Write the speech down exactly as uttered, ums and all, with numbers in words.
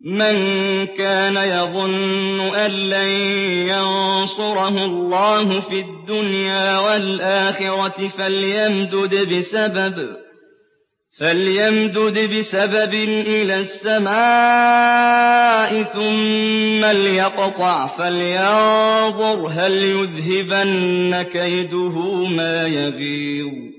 مَن كَانَ يَظُنُّ أَن لَّن يَنصُرَهُ اللَّهُ فِي الدُّنْيَا وَالْآخِرَةِ فَلْيَمْدُدْ بِسَبَبٍ إِلَى السَّمَاءِ ثُمَّ لْيَقْطَعْ فَلْيَنظُرْ هَلْ يُذْهِبَنَّ كَيْدُهُ مَا يَغِيظُ